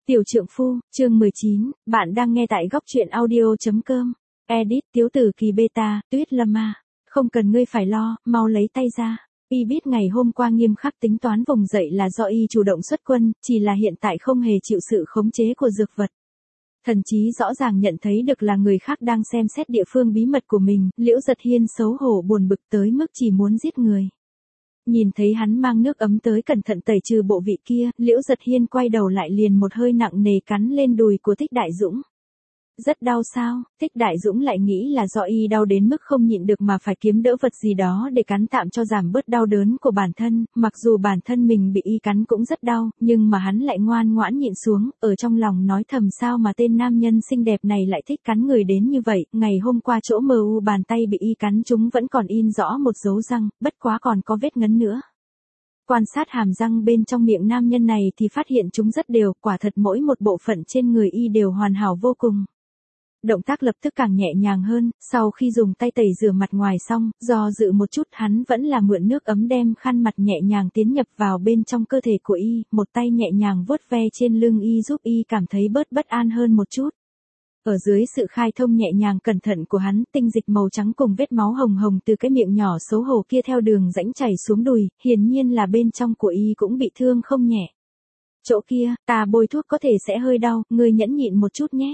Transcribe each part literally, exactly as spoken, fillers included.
Tiểu trượng phu, chương mười chín, bạn đang nghe tại góc truyện audio.com. Edit Tiếu tử kỳ beta, Tuyết Lâm à. Không cần ngươi phải lo, mau lấy tay ra. Y biết ngày hôm qua nghiêm khắc tính toán vùng dậy là do y chủ động xuất quân, chỉ là hiện tại không hề chịu sự khống chế của dược vật. Thần chí rõ ràng nhận thấy được là người khác đang xem xét địa phương bí mật của mình, Liễu Giật Hiên xấu hổ buồn bực tới mức chỉ muốn giết người. Nhìn thấy hắn mang nước ấm tới cẩn thận tẩy trừ bộ vị kia, Liễu Giật Hiên quay đầu lại liền một hơi nặng nề cắn lên đùi của Thích Đại Dũng. Rất đau sao? Thích Đại Dũng lại nghĩ là do y đau đến mức không nhịn được mà phải kiếm đỡ vật gì đó để cắn tạm cho giảm bớt đau đớn của bản thân, mặc dù bản thân mình bị y cắn cũng rất đau, nhưng mà hắn lại ngoan ngoãn nhịn xuống, ở trong lòng nói thầm sao mà tên nam nhân xinh đẹp này lại thích cắn người đến như vậy, ngày hôm qua chỗ mờ u bàn tay bị y cắn chúng vẫn còn in rõ một dấu răng, bất quá còn có vết ngấn nữa. Quan sát hàm răng bên trong miệng nam nhân này thì phát hiện chúng rất đều, quả thật mỗi một bộ phận trên người y đều hoàn hảo vô cùng. Động tác lập tức càng nhẹ nhàng hơn, sau khi dùng tay tẩy rửa mặt ngoài xong, do dự một chút hắn vẫn là mượn nước ấm đem khăn mặt nhẹ nhàng tiến nhập vào bên trong cơ thể của y, một tay nhẹ nhàng vuốt ve trên lưng y giúp y cảm thấy bớt bất an hơn một chút. Ở dưới sự khai thông nhẹ nhàng cẩn thận của hắn, tinh dịch màu trắng cùng vết máu hồng hồng từ cái miệng nhỏ xấu hổ kia theo đường rãnh chảy xuống đùi, hiển nhiên là bên trong của y cũng bị thương không nhẹ. Chỗ kia, ta bôi thuốc có thể sẽ hơi đau, ngươi nhẫn nhịn một chút nhé.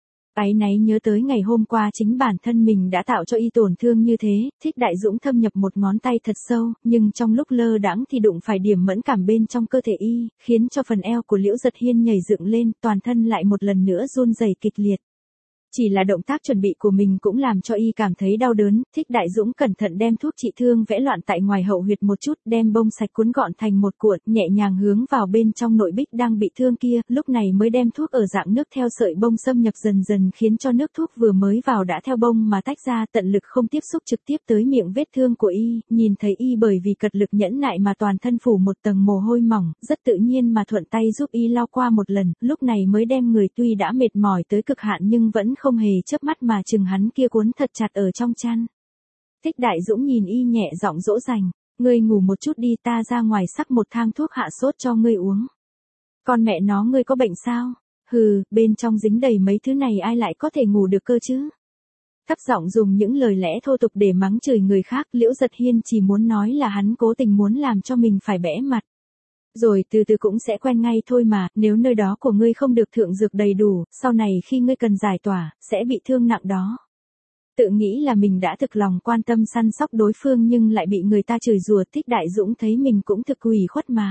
Áy náy nhớ tới ngày hôm qua chính bản thân mình đã tạo cho y tổn thương như thế, Thích Đại Dũng thâm nhập một ngón tay thật sâu, nhưng trong lúc lơ đãng thì đụng phải điểm mẫn cảm bên trong cơ thể y, khiến cho phần eo của Liễu Giật Hiên nhảy dựng lên, toàn thân lại một lần nữa run rẩy kịch liệt. Chỉ là động tác chuẩn bị của mình cũng làm cho y cảm thấy đau đớn, Thích Đại Dũng cẩn thận đem thuốc trị thương vẽ loạn tại ngoài hậu huyệt một chút, đem bông sạch cuốn gọn thành một cuộn, nhẹ nhàng hướng vào bên trong nội bích đang bị thương kia, lúc này mới đem thuốc ở dạng nước theo sợi bông xâm nhập dần dần khiến cho nước thuốc vừa mới vào đã theo bông mà tách ra, tận lực không tiếp xúc trực tiếp tới miệng vết thương của y, nhìn thấy y bởi vì cật lực nhẫn nại mà toàn thân phủ một tầng mồ hôi mỏng, rất tự nhiên mà thuận tay giúp y lau qua một lần, lúc này mới đem người tuy đã mệt mỏi tới cực hạn nhưng vẫn không hề chớp mắt mà chừng hắn kia cuốn thật chặt ở trong chăn. Thích Đại Dũng nhìn y nhẹ giọng dỗ dành, ngươi ngủ một chút đi, ta ra ngoài sắc một thang thuốc hạ sốt cho ngươi uống. Con mẹ nó, ngươi có bệnh sao? Hừ, bên trong dính đầy mấy thứ này ai lại có thể ngủ được cơ chứ? Thấp giọng dùng những lời lẽ thô tục để mắng chửi người khác, Liễu Giật Hiên chỉ muốn nói là hắn cố tình muốn làm cho mình phải bẽ mặt. Rồi từ từ cũng sẽ quen ngay thôi mà, nếu nơi đó của ngươi không được thượng dược đầy đủ, sau này khi ngươi cần giải tỏa, sẽ bị thương nặng đó. Tự nghĩ là mình đã thực lòng quan tâm săn sóc đối phương nhưng lại bị người ta chửi rủa, Thích Đại Dũng thấy mình cũng thực ủy khuất mà.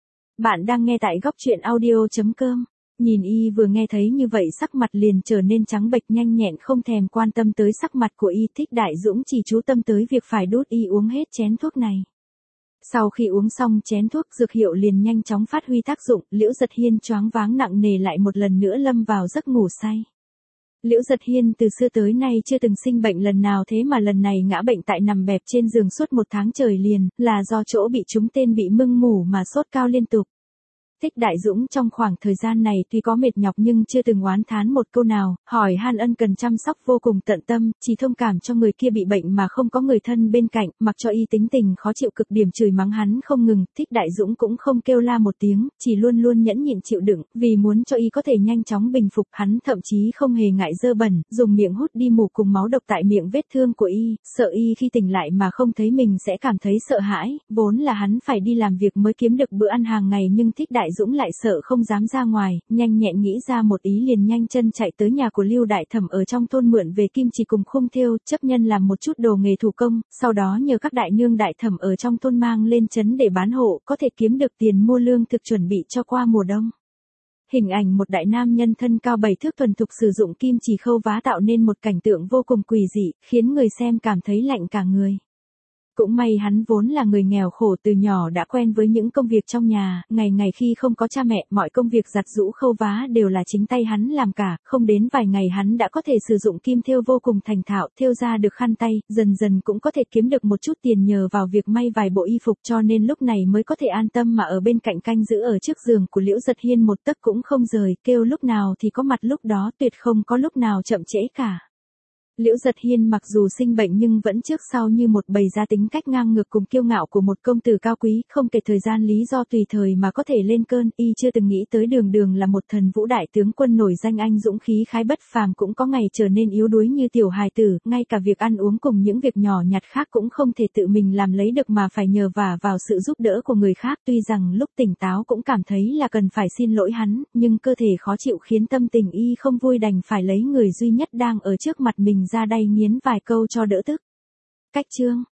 Bạn đang nghe tại góc truyện audio.com. Nhìn y vừa nghe thấy như vậy sắc mặt liền trở nên trắng bệch nhanh nhẹn không thèm quan tâm tới sắc mặt của y, Thích Đại Dũng chỉ chú tâm tới việc phải đút y uống hết chén thuốc này. Sau khi uống xong chén thuốc, dược hiệu liền nhanh chóng phát huy tác dụng, Liễu Giật Hiên choáng váng nặng nề lại một lần nữa lâm vào giấc ngủ say. Liễu Giật Hiên từ xưa tới nay chưa từng sinh bệnh lần nào, thế mà lần này ngã bệnh tại nằm bẹp trên giường suốt một tháng trời liền, là do chỗ bị trúng tên bị mưng mủ mà sốt cao liên tục. Thích Đại Dũng trong khoảng thời gian này tuy có mệt nhọc nhưng chưa từng oán thán một câu nào, hỏi han ân cần chăm sóc vô cùng tận tâm, chỉ thông cảm cho người kia bị bệnh mà không có người thân bên cạnh, mặc cho y tính tình khó chịu cực điểm chửi mắng hắn không ngừng, Thích Đại Dũng cũng không kêu la một tiếng, chỉ luôn luôn nhẫn nhịn chịu đựng, vì muốn cho y có thể nhanh chóng bình phục, hắn thậm chí không hề ngại dơ bẩn, dùng miệng hút đi mủ cùng máu độc tại miệng vết thương của y, sợ y khi tỉnh lại mà không thấy mình sẽ cảm thấy sợ hãi, vốn là hắn phải đi làm việc mới kiếm được bữa ăn hàng ngày nhưng Thích Đại Dũng lại sợ không dám ra ngoài, nhanh nhẹn nghĩ ra một ý liền nhanh chân chạy tới nhà của Lưu Đại Thẩm ở trong thôn mượn về kim chỉ cùng khung thêu, chấp nhân làm một chút đồ nghề thủ công, sau đó nhờ các đại nương đại thẩm ở trong thôn mang lên trấn để bán hộ, có thể kiếm được tiền mua lương thực chuẩn bị cho qua mùa đông. Hình ảnh một đại nam nhân thân cao bảy thước thuần thục sử dụng kim chỉ khâu vá tạo nên một cảnh tượng vô cùng quỷ dị, khiến người xem cảm thấy lạnh cả người. Cũng may hắn vốn là người nghèo khổ từ nhỏ đã quen với những công việc trong nhà, ngày ngày khi không có cha mẹ, mọi công việc giặt giũ khâu vá đều là chính tay hắn làm cả, không đến vài ngày hắn đã có thể sử dụng kim thêu vô cùng thành thạo, thêu ra được khăn tay, dần dần cũng có thể kiếm được một chút tiền nhờ vào việc may vài bộ y phục, cho nên lúc này mới có thể an tâm mà ở bên cạnh canh giữ ở trước giường của Liễu Giật Hiên một tấc cũng không rời, kêu lúc nào thì có mặt lúc đó, tuyệt không có lúc nào chậm trễ cả. Liễu Giật Hiên mặc dù sinh bệnh nhưng vẫn trước sau như một bày ra tính cách ngang ngược cùng kiêu ngạo của một công tử cao quý, không kể thời gian lý do tùy thời mà có thể lên cơn, y chưa từng nghĩ tới Đường Đường là một thần vũ đại tướng quân nổi danh anh dũng khí khái bất phàm cũng có ngày trở nên yếu đuối như tiểu hài tử, ngay cả việc ăn uống cùng những việc nhỏ nhặt khác cũng không thể tự mình làm lấy được mà phải nhờ vả vào sự giúp đỡ của người khác. Tuy rằng lúc tỉnh táo cũng cảm thấy là cần phải xin lỗi hắn, nhưng cơ thể khó chịu khiến tâm tình y không vui, đành phải lấy người duy nhất đang ở trước mặt mình ra đay nghiến vài câu cho đỡ tức. Cách chương